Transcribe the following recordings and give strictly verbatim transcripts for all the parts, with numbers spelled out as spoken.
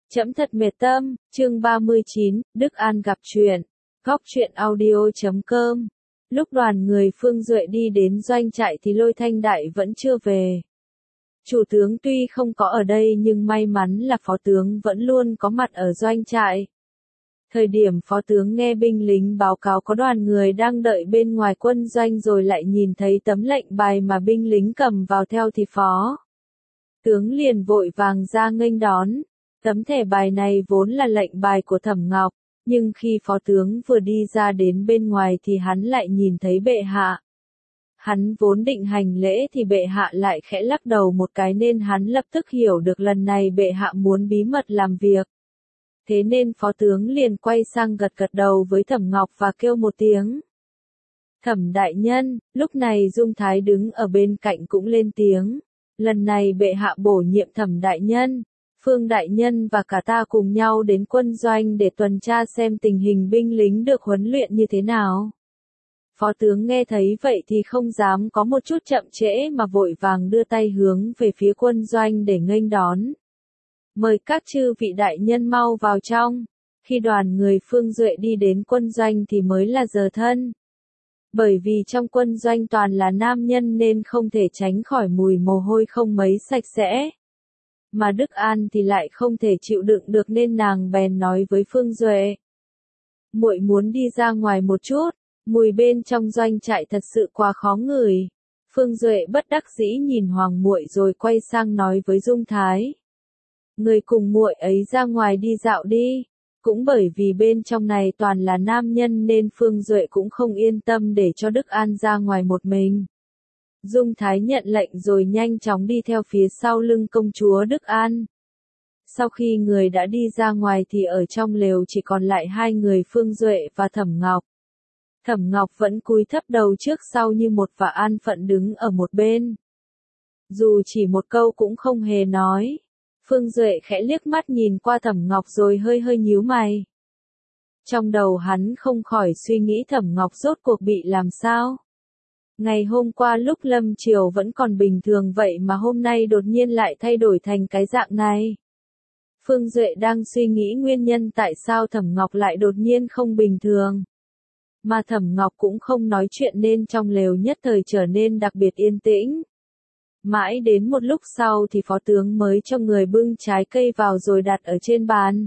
Trẫm thật mệt tâm, chương ba mươi chín, Đức An gặp chuyện. Góc truyện audio chấm com. Lúc đoàn người Phương Duệ đi đến doanh trại thì Lôi Thanh Đại vẫn chưa về. Chủ tướng tuy không có ở đây nhưng may mắn là phó tướng vẫn luôn có mặt ở doanh trại. Thời điểm phó tướng nghe binh lính báo cáo có đoàn người đang đợi bên ngoài quân doanh rồi lại nhìn thấy tấm lệnh bài mà binh lính cầm vào theo thì phó tướng liền vội vàng ra nghênh đón. Tấm thẻ bài này vốn là lệnh bài của Thẩm Ngọc, nhưng khi phó tướng vừa đi ra đến bên ngoài thì hắn lại nhìn thấy bệ hạ. Hắn vốn định hành lễ thì bệ hạ lại khẽ lắc đầu một cái nên hắn lập tức hiểu được lần này bệ hạ muốn bí mật làm việc. Thế nên phó tướng liền quay sang gật gật đầu với Thẩm Ngọc và kêu một tiếng. Thẩm đại nhân, lúc này Dung Thái đứng ở bên cạnh cũng lên tiếng. Lần này bệ hạ bổ nhiệm Thẩm đại nhân, Phương đại nhân và cả ta cùng nhau đến quân doanh để tuần tra xem tình hình binh lính được huấn luyện như thế nào. Phó tướng nghe thấy vậy thì không dám có một chút chậm trễ mà vội vàng đưa tay hướng về phía quân doanh để nghênh đón. Mời các chư vị đại nhân mau vào trong. Khi đoàn người Phương Duệ đi đến quân doanh thì mới là giờ thân. Bởi vì trong quân doanh toàn là nam nhân nên không thể tránh khỏi mùi mồ hôi không mấy sạch sẽ. Mà Đức An thì lại không thể chịu đựng được nên nàng bèn nói với Phương Duệ. Muội muốn đi ra ngoài một chút, mùi bên trong doanh trại thật sự quá khó ngửi. Phương Duệ bất đắc dĩ nhìn Hoàng muội rồi quay sang nói với Dung Thái. Người cùng muội ấy ra ngoài đi dạo đi. Cũng bởi vì bên trong này toàn là nam nhân nên Phương Duệ cũng không yên tâm để cho Đức An ra ngoài một mình. Dung Thái nhận lệnh rồi nhanh chóng đi theo phía sau lưng công chúa Đức An. Sau khi người đã đi ra ngoài thì ở trong lều chỉ còn lại hai người Phương Duệ và Thẩm Ngọc. Thẩm Ngọc vẫn cúi thấp đầu trước sau như một và an phận đứng ở một bên. Dù chỉ một câu cũng không hề nói. Phương Duệ khẽ liếc mắt nhìn qua Thẩm Ngọc rồi hơi hơi nhíu mày. Trong đầu hắn không khỏi suy nghĩ Thẩm Ngọc rốt cuộc bị làm sao. Ngày hôm qua lúc lâm chiều vẫn còn bình thường vậy mà hôm nay đột nhiên lại thay đổi thành cái dạng này. Phương Duệ đang suy nghĩ nguyên nhân tại sao Thẩm Ngọc lại đột nhiên không bình thường. Mà Thẩm Ngọc cũng không nói chuyện nên trong lều nhất thời trở nên đặc biệt yên tĩnh. Mãi đến một lúc sau thì phó tướng mới cho người bưng trái cây vào rồi đặt ở trên bàn.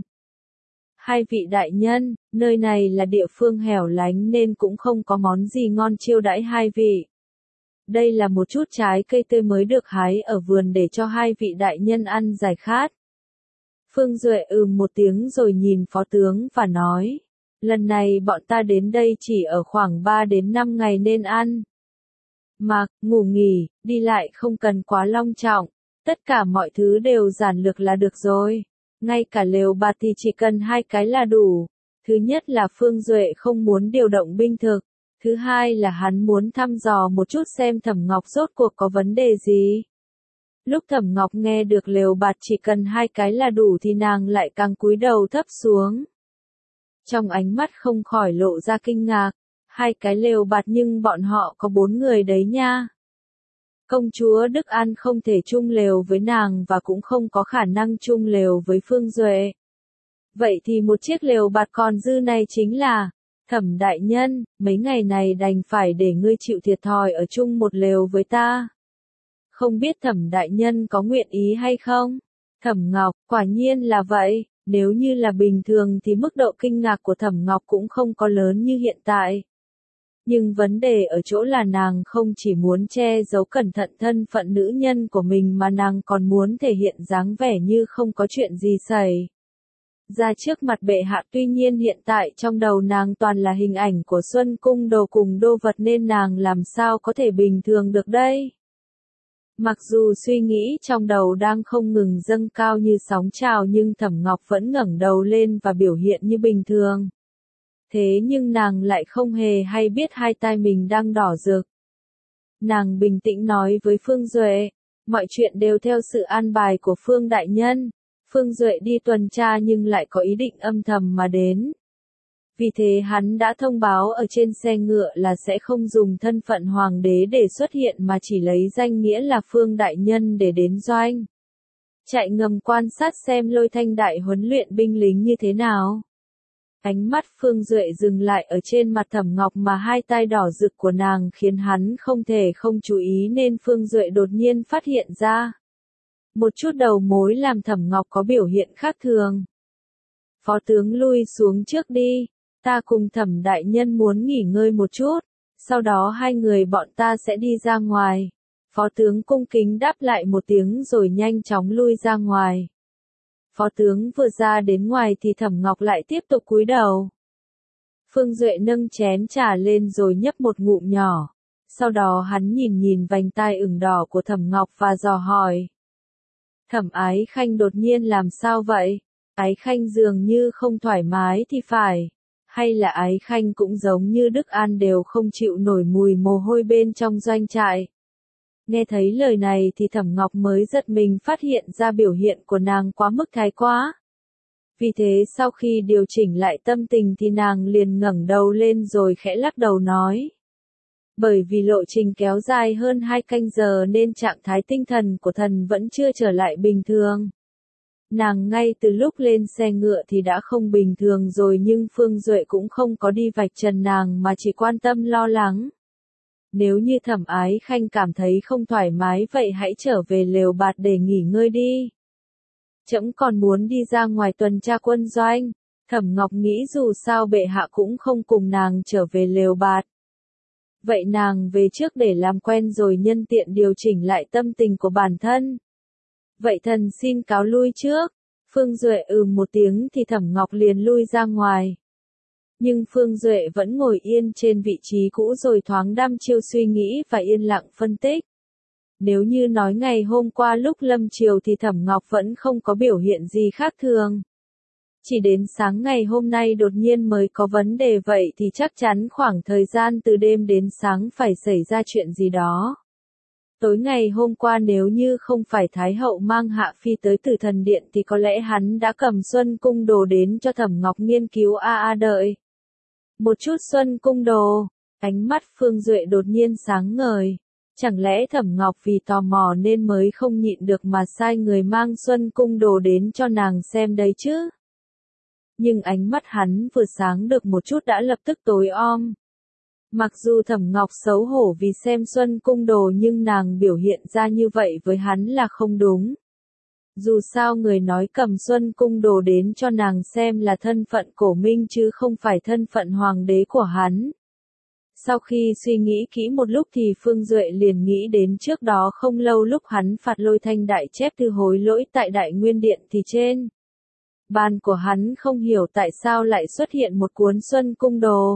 Hai vị đại nhân, nơi này là địa phương hẻo lánh nên cũng không có món gì ngon chiêu đãi hai vị. Đây là một chút trái cây tươi mới được hái ở vườn để cho hai vị đại nhân ăn giải khát. Phương Duệ ừm một tiếng rồi nhìn phó tướng và nói, lần này bọn ta đến đây chỉ ở khoảng ba đến năm ngày nên ăn. Mặc, ngủ nghỉ, đi lại không cần quá long trọng, tất cả mọi thứ đều giản lược là được rồi. Ngay cả lều bạt thì chỉ cần hai cái là đủ. Thứ nhất là Phương Duệ không muốn điều động binh thực. Thứ hai là hắn muốn thăm dò một chút xem Thẩm Ngọc rốt cuộc có vấn đề gì. Lúc Thẩm Ngọc nghe được lều bạt chỉ cần hai cái là đủ thì nàng lại càng cúi đầu thấp xuống. Trong ánh mắt không khỏi lộ ra kinh ngạc. Hai cái lều bạt nhưng bọn họ có bốn người đấy nha. Công chúa Đức An không thể chung lều với nàng và cũng không có khả năng chung lều với Phương Duệ. Vậy thì một chiếc lều bạt còn dư này chính là, Thẩm đại nhân, mấy ngày này đành phải để ngươi chịu thiệt thòi ở chung một lều với ta. Không biết Thẩm đại nhân có nguyện ý hay không? Thẩm Ngọc, quả nhiên là vậy, nếu như là bình thường thì mức độ kinh ngạc của Thẩm Ngọc cũng không có lớn như hiện tại. Nhưng vấn đề ở chỗ là nàng không chỉ muốn che giấu cẩn thận thân phận nữ nhân của mình mà nàng còn muốn thể hiện dáng vẻ như không có chuyện gì xảy ra trước mặt bệ hạ. Tuy nhiên hiện tại trong đầu nàng toàn là hình ảnh của Xuân Cung Đồ cùng đô vật nên nàng làm sao có thể bình thường được đây. Mặc dù suy nghĩ trong đầu đang không ngừng dâng cao như sóng trào nhưng Thẩm Ngọc vẫn ngẩng đầu lên và biểu hiện như bình thường. Thế nhưng nàng lại không hề hay biết hai tai mình đang đỏ rực. Nàng bình tĩnh nói với Phương Duệ, mọi chuyện đều theo sự an bài của Phương đại nhân. Phương Duệ đi tuần tra nhưng lại có ý định âm thầm mà đến. Vì thế hắn đã thông báo ở trên xe ngựa là sẽ không dùng thân phận hoàng đế để xuất hiện mà chỉ lấy danh nghĩa là Phương đại nhân để đến doanh. chạy ngầm quan sát xem Lôi Thanh Đại huấn luyện binh lính như thế nào. Ánh mắt Phương Duệ dừng lại ở trên mặt Thẩm Ngọc mà hai tai đỏ rực của nàng khiến hắn không thể không chú ý nên Phương Duệ đột nhiên phát hiện ra. Một chút đầu mối làm Thẩm Ngọc có biểu hiện khác thường. Phó tướng lui xuống trước đi, ta cùng Thẩm đại nhân muốn nghỉ ngơi một chút, sau đó hai người bọn ta sẽ đi ra ngoài. Phó tướng cung kính đáp lại một tiếng rồi nhanh chóng lui ra ngoài. Phó tướng vừa ra đến ngoài thì Thẩm Ngọc lại tiếp tục cúi đầu. Phương Duệ nâng chén trà lên rồi nhấp một ngụm nhỏ. Sau đó hắn nhìn nhìn vành tai ửng đỏ của Thẩm Ngọc và dò hỏi. Thẩm Ái Khanh đột nhiên làm sao vậy? Ái Khanh dường như không thoải mái thì phải. Hay là Ái Khanh cũng giống như Đức An đều không chịu nổi mùi mồ hôi bên trong doanh trại? Nghe thấy lời này thì Thẩm Ngọc mới giật mình phát hiện ra biểu hiện của nàng quá mức thái quá. Vì thế sau khi điều chỉnh lại tâm tình thì nàng liền ngẩng đầu lên rồi khẽ lắc đầu nói. Bởi vì lộ trình kéo dài hơn hai canh giờ nên trạng thái tinh thần của thần vẫn chưa trở lại bình thường. Nàng ngay từ lúc lên xe ngựa thì đã không bình thường rồi nhưng Phương Duệ cũng không có đi vạch trần nàng mà chỉ quan tâm lo lắng. Nếu như Thẩm Ái Khanh cảm thấy không thoải mái vậy hãy trở về lều bạt để nghỉ ngơi đi. Trẫm còn muốn đi ra ngoài tuần tra quân doanh. Thẩm Ngọc nghĩ dù sao bệ hạ cũng không cùng nàng trở về lều bạt. Vậy nàng về trước để làm quen rồi nhân tiện điều chỉnh lại tâm tình của bản thân. Vậy thần xin cáo lui trước. Phương Duệ ừ một tiếng thì Thẩm Ngọc liền lui ra ngoài. Nhưng Phương Duệ vẫn ngồi yên trên vị trí cũ rồi thoáng đăm chiêu suy nghĩ và yên lặng phân tích. Nếu như nói ngày hôm qua lúc lâm chiều thì Thẩm Ngọc vẫn không có biểu hiện gì khác thường. Chỉ đến sáng ngày hôm nay đột nhiên mới có vấn đề vậy thì chắc chắn khoảng thời gian từ đêm đến sáng phải xảy ra chuyện gì đó. Tối ngày hôm qua nếu như không phải Thái Hậu mang Hạ Phi tới Tử Thần Điện thì có lẽ hắn đã cầm Xuân Cung Đồ đến cho Thẩm Ngọc nghiên cứu a a đợi. Một chút Xuân Cung Đồ, ánh mắt Phương Duệ đột nhiên sáng ngời. Chẳng lẽ Thẩm Ngọc vì tò mò nên mới không nhịn được mà sai người mang Xuân Cung Đồ đến cho nàng xem đấy chứ? Nhưng ánh mắt hắn vừa sáng được một chút đã lập tức tối om. Mặc dù Thẩm Ngọc xấu hổ vì xem Xuân Cung Đồ nhưng nàng biểu hiện ra như vậy với hắn là không đúng. Dù sao người nói cầm Xuân Cung Đồ đến cho nàng xem là thân phận Cổ Minh chứ không phải thân phận hoàng đế của hắn. Sau khi suy nghĩ kỹ một lúc thì Phương Duệ liền nghĩ đến trước đó không lâu lúc hắn phạt Lôi Thanh Đại chép thư hối lỗi tại Đại Nguyên Điện thì trên bàn của hắn không hiểu tại sao lại xuất hiện một cuốn Xuân Cung Đồ.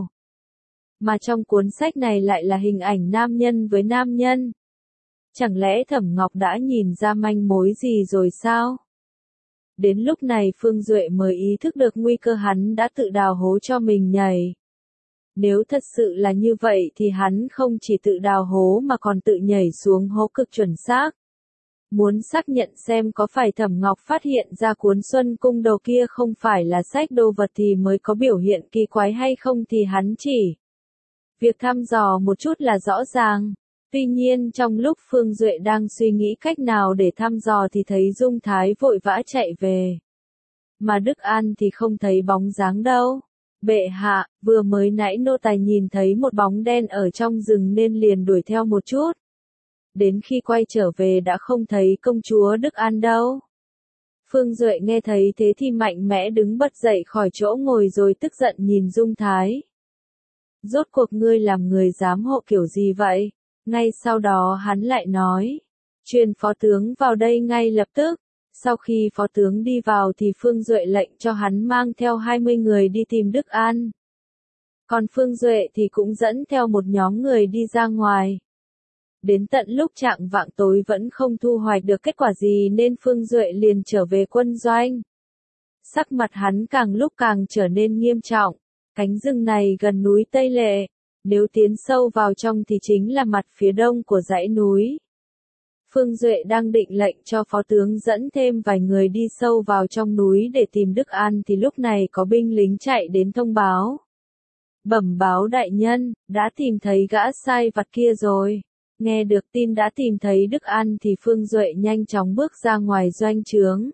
Mà trong cuốn sách này lại là hình ảnh nam nhân với nam nhân. Chẳng lẽ Thẩm Ngọc đã nhìn ra manh mối gì rồi sao? Đến lúc này Phương Duệ mới ý thức được nguy cơ hắn đã tự đào hố cho mình nhảy. Nếu thật sự là như vậy thì hắn không chỉ tự đào hố mà còn tự nhảy xuống hố cực chuẩn xác. Muốn xác nhận xem có phải Thẩm Ngọc phát hiện ra cuốn Xuân Cung Đồ kia không phải là sách đồ vật thì mới có biểu hiện kỳ quái hay không thì hắn chỉ việc thăm dò một chút là rõ ràng. Tuy nhiên trong lúc Phương Duệ đang suy nghĩ cách nào để thăm dò thì thấy Dung Thái vội vã chạy về. Mà Đức An thì không thấy bóng dáng đâu. Bệ hạ, vừa mới nãy nô tài nhìn thấy một bóng đen ở trong rừng nên liền đuổi theo một chút. Đến khi quay trở về đã không thấy công chúa Đức An đâu. Phương Duệ nghe thấy thế thì mạnh mẽ đứng bật dậy khỏi chỗ ngồi rồi tức giận nhìn Dung Thái. Rốt cuộc ngươi làm người giám hộ kiểu gì vậy? Ngay sau đó hắn lại nói. Truyền phó tướng vào đây ngay lập tức. Sau khi phó tướng đi vào thì Phương Duệ lệnh cho hắn mang theo hai mươi người đi tìm Đức An. Còn Phương Duệ thì cũng dẫn theo một nhóm người đi ra ngoài. Đến tận lúc chạng vạng tối vẫn không thu hoạch được kết quả gì nên Phương Duệ liền trở về quân doanh. Sắc mặt hắn càng lúc càng trở nên nghiêm trọng. Cánh rừng này gần núi Tây Lệ. Nếu tiến sâu vào trong thì chính là mặt phía đông của dãy núi. Phương Duệ đang định lệnh cho phó tướng dẫn thêm vài người đi sâu vào trong núi để tìm Đức An thì lúc này có binh lính chạy đến thông báo. Bẩm báo đại nhân, đã tìm thấy gã sai vặt kia rồi. Nghe được tin đã tìm thấy Đức An thì Phương Duệ nhanh chóng bước ra ngoài doanh trướng.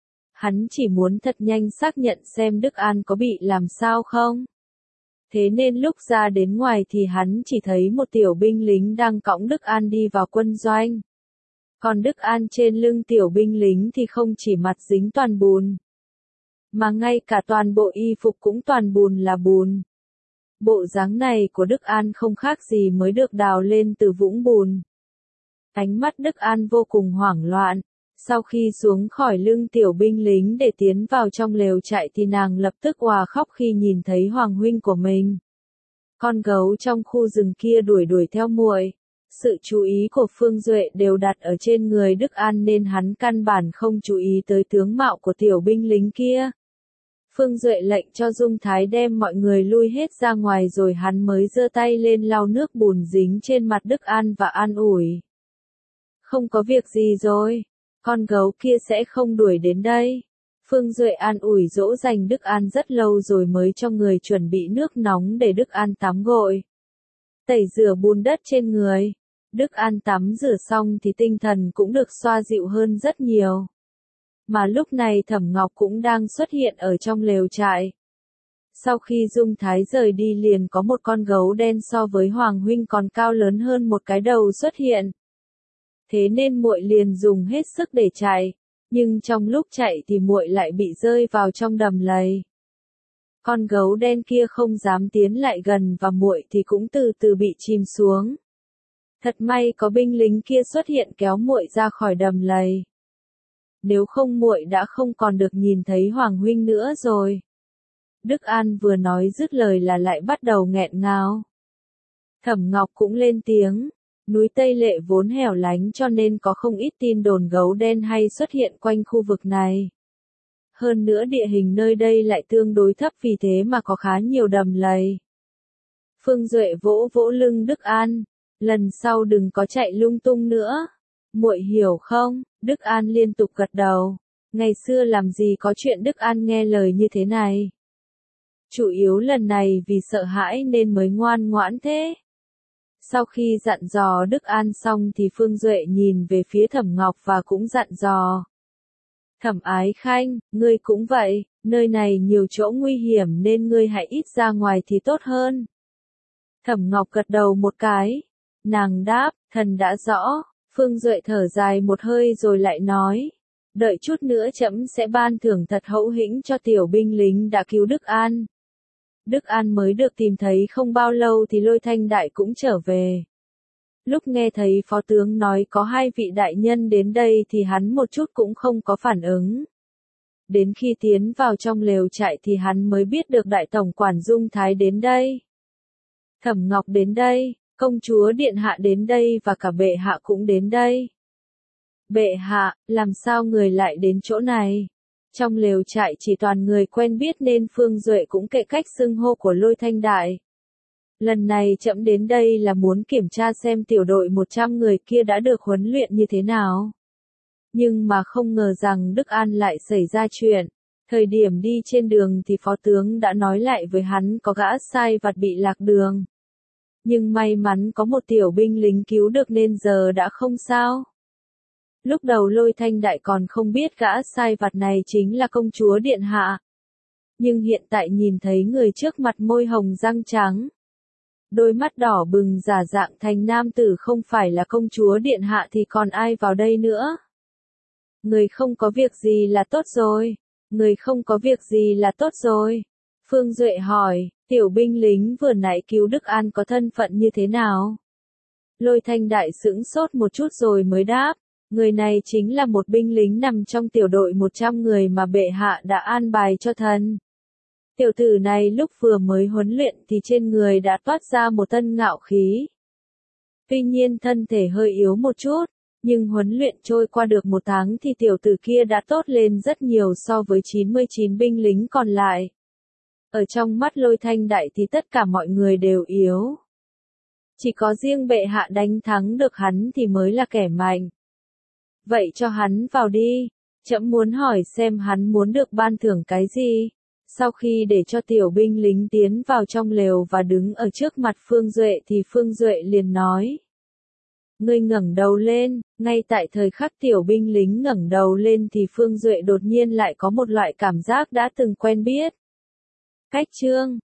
Hắn chỉ muốn thật nhanh xác nhận xem Đức An có bị làm sao không. Thế nên lúc ra đến ngoài thì hắn chỉ thấy một tiểu binh lính đang cõng Đức An đi vào quân doanh. Còn Đức An trên lưng tiểu binh lính thì không chỉ mặt dính toàn bùn, mà ngay cả toàn bộ y phục cũng toàn bùn là bùn. Bộ dáng này của Đức An không khác gì mới được đào lên từ vũng bùn. Ánh mắt Đức An vô cùng hoảng loạn. Sau khi xuống khỏi lưng tiểu binh lính để tiến vào trong lều trại thì nàng lập tức òa khóc khi nhìn thấy hoàng huynh của mình. Con gấu trong khu rừng kia đuổi đuổi theo muội. Sự chú ý của Phương Duệ đều đặt ở trên người Đức An nên hắn căn bản không chú ý tới tướng mạo của tiểu binh lính kia. Phương Duệ lệnh cho Dung Thái đem mọi người lui hết ra ngoài rồi hắn mới giơ tay lên lau nước bùn dính trên mặt Đức An và an ủi. Không có việc gì rồi, con gấu kia sẽ không đuổi đến đây. Phương Duệ an ủi dỗ dành Đức An rất lâu rồi mới cho người chuẩn bị nước nóng để Đức An tắm gội. Tẩy rửa bùn đất trên người. Đức An tắm rửa xong thì tinh thần cũng được xoa dịu hơn rất nhiều. Mà lúc này Thẩm Ngọc cũng đang xuất hiện ở trong lều trại. Sau khi Dung Thái rời đi liền có một con gấu đen so với Hoàng huynh còn cao lớn hơn một cái đầu xuất hiện. Thế nên muội liền dùng hết sức để chạy, nhưng trong lúc chạy thì muội lại bị rơi vào trong đầm lầy. Con gấu đen kia không dám tiến lại gần và muội thì cũng từ từ bị chìm xuống. Thật may có binh lính kia xuất hiện kéo muội ra khỏi đầm lầy. Nếu không muội đã không còn được nhìn thấy Hoàng huynh nữa rồi. Đức An vừa nói dứt lời là lại bắt đầu nghẹn ngào. Thẩm Ngọc cũng lên tiếng. Núi Tây Lệ vốn hẻo lánh cho nên có không ít tin đồn gấu đen hay xuất hiện quanh khu vực này. Hơn nữa địa hình nơi đây lại tương đối thấp vì thế mà có khá nhiều đầm lầy. Phương Duệ vỗ vỗ lưng Đức An. Lần sau đừng có chạy lung tung nữa. Muội hiểu không? Đức An liên tục gật đầu. Ngày xưa làm gì có chuyện Đức An nghe lời như thế này. Chủ yếu lần này vì sợ hãi nên mới ngoan ngoãn thế. Sau khi dặn dò Đức An xong thì Phương Duệ nhìn về phía Thẩm Ngọc và cũng dặn dò. Thẩm Ái Khanh, ngươi cũng vậy, nơi này nhiều chỗ nguy hiểm nên ngươi hãy ít ra ngoài thì tốt hơn. Thẩm Ngọc gật đầu một cái. Nàng đáp, thần đã rõ. Phương Duệ thở dài một hơi rồi lại nói. Đợi chút nữa trẫm sẽ ban thưởng thật hậu hĩnh cho tiểu binh lính đã cứu Đức An. Đức An mới được tìm thấy không bao lâu thì Lôi Thanh Đại cũng trở về. Lúc nghe thấy phó tướng nói có hai vị đại nhân đến đây thì hắn một chút cũng không có phản ứng. Đến khi tiến vào trong lều trại thì hắn mới biết được đại tổng quản Dung Thái đến đây. Thẩm Ngọc đến đây, công chúa điện hạ đến đây và cả bệ hạ cũng đến đây. Bệ hạ, làm sao người lại đến chỗ này? Trong lều trại chỉ toàn người quen biết nên Phương Duệ cũng kệ cách xưng hô của Lôi Thanh Đại. Lần này trẫm đến đây là muốn kiểm tra xem tiểu đội một trăm người kia đã được huấn luyện như thế nào. Nhưng mà không ngờ rằng Đức An lại xảy ra chuyện. Thời điểm đi trên đường thì phó tướng đã nói lại với hắn có gã sai vặt bị lạc đường. Nhưng may mắn có một tiểu binh lính cứu được nên giờ đã không sao. Lúc đầu Lôi Thanh Đại còn không biết gã sai vặt này chính là công chúa điện hạ. Nhưng hiện tại nhìn thấy người trước mặt môi hồng răng trắng. Đôi mắt đỏ bừng giả dạng thành nam tử không phải là công chúa điện hạ thì còn ai vào đây nữa. Người không có việc gì là tốt rồi. Người không có việc gì là tốt rồi. Phương Duệ hỏi, tiểu binh lính vừa nãy cứu Đức An có thân phận như thế nào? Lôi Thanh Đại sững sốt một chút rồi mới đáp. Người này chính là một binh lính nằm trong tiểu đội một trăm người mà bệ hạ đã an bài cho thần. Tiểu tử này lúc vừa mới huấn luyện thì trên người đã toát ra một thân ngạo khí. Tuy nhiên thân thể hơi yếu một chút, nhưng huấn luyện trôi qua được một tháng thì tiểu tử kia đã tốt lên rất nhiều so với chín mươi chín binh lính còn lại. Ở trong mắt Lôi Thanh Đại thì tất cả mọi người đều yếu. Chỉ có riêng bệ hạ đánh thắng được hắn thì mới là kẻ mạnh. Vậy cho hắn vào đi, trẫm muốn hỏi xem hắn muốn được ban thưởng cái gì. Sau khi để cho tiểu binh lính tiến vào trong lều và đứng ở trước mặt Phương Duệ thì Phương Duệ liền nói. Ngươi ngẩng đầu lên, ngay tại thời khắc tiểu binh lính ngẩng đầu lên thì Phương Duệ đột nhiên lại có một loại cảm giác đã từng quen biết. Cách chương